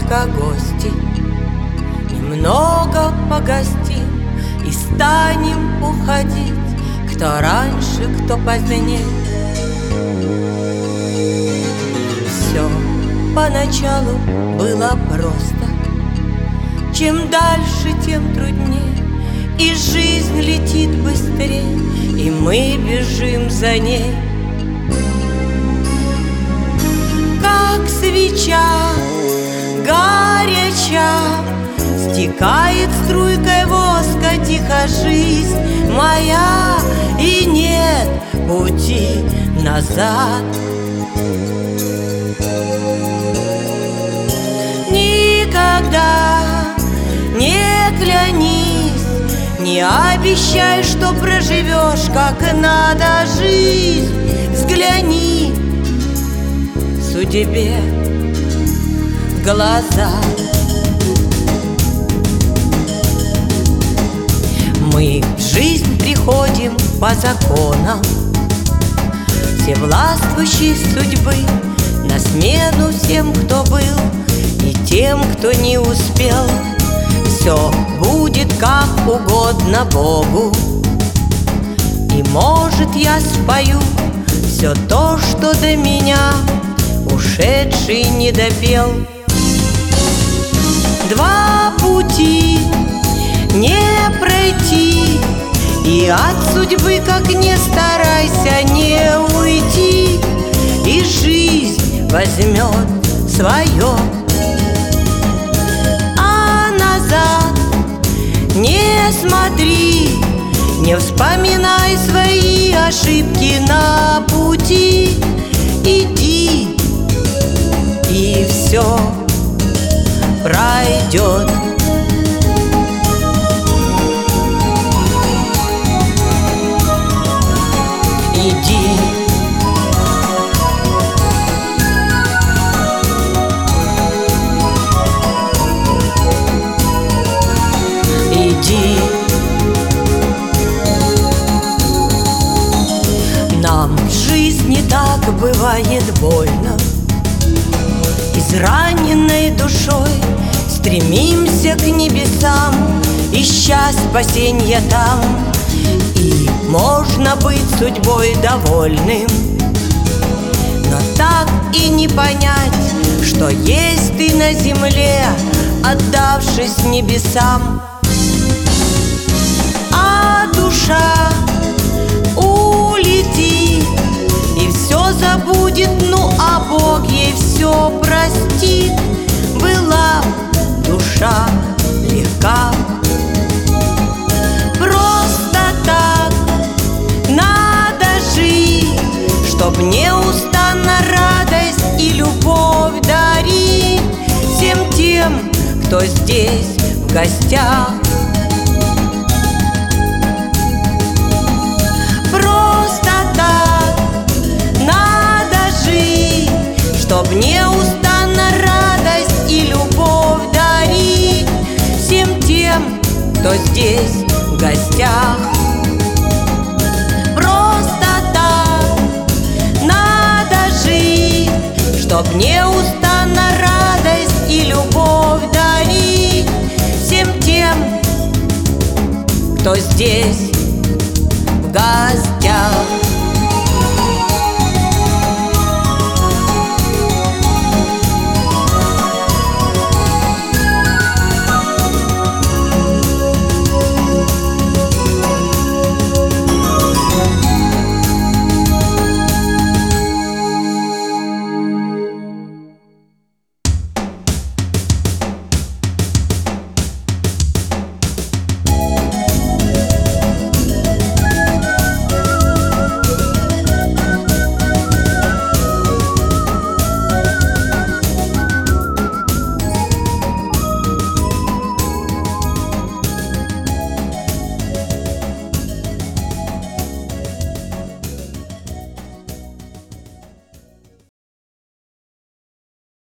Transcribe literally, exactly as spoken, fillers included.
только гости. Немного погостим и станем уходить, кто раньше, кто позднее. Все поначалу было просто, чем дальше, тем труднее, и жизнь летит быстрее, и мы бежим за ней. Как свеча горяча, стекает струйкой воска тихо жизнь моя, и нет пути назад. Никогда не клянись, не обещай, что проживешь как надо жизнь. Взгляни судьбе в глаза. Мы в жизнь приходим по законам всевластвующей судьбы, на смену всем, кто был, и тем, кто не успел. Все будет как угодно Богу, и, может, я спою все то, что до меня ушедший не допел. Два пути не пройти, и от судьбы, как не старайся, не уйти, и жизнь возьмет свое. А назад не смотри, не вспоминай свои ошибки на пути. Иди, и все пройдет. Иди, иди. Нам в жизни так бывает больно, израненной душой стремимся к небесам, ища спасенья там. И можно быть судьбой довольным, но так и не понять, что есть ты на земле, отдавшись небесам. А душа улетит и все забудет, ну а Бог ей все простит. Была душа легка, просто так надо жить, чтоб неустанно радость и любовь дарить всем тем, кто здесь в гостях. Просто так надо жить, чтоб неустанно радость и любовь дарить всем тем, кто здесь в гостях. Просто так надо жить, чтоб неустанно радость и любовь дарить всем тем, кто здесь в гостях.